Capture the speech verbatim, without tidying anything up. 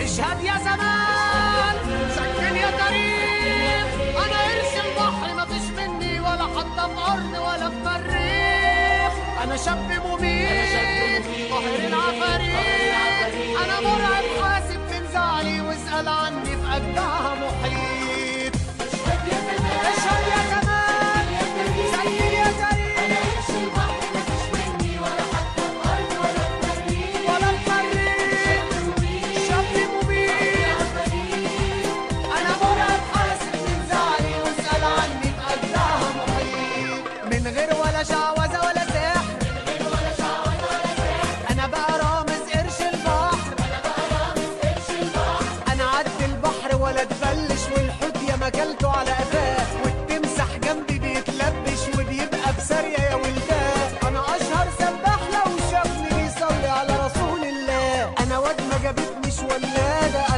اشهد يا زمان، سجل يا تاريخ، انا قرش البحر ما فيش مني ولا حتى في قرن ولا في مريخ. انا شاب مميت قاهر العفاريت، انا مرعب حاسب من زعلي واسأل عني في قدها محيط. اشهد يا زمان، سجل يا تاريخ، انا قرش البحر ما فيش مني ولا حتى في قرن ولا في مريخ ولا في مريخ. شاب مميت انا مرعب حاسب من زعلي واسأل عني في قدها محيط. من غير ولا شعوذة ولا سحر، انا بقى رامز قرش البحر، انا عدي البحر ولا اتبلش، والحوت يا مكلته على قفاه، والتمسح جنبي بيتلبش وبيبقى بسارية يا ولدان. انا اشهر سباح لو شافني بيصلي على رسول الله، انا واد ما جابتنيش ولاده.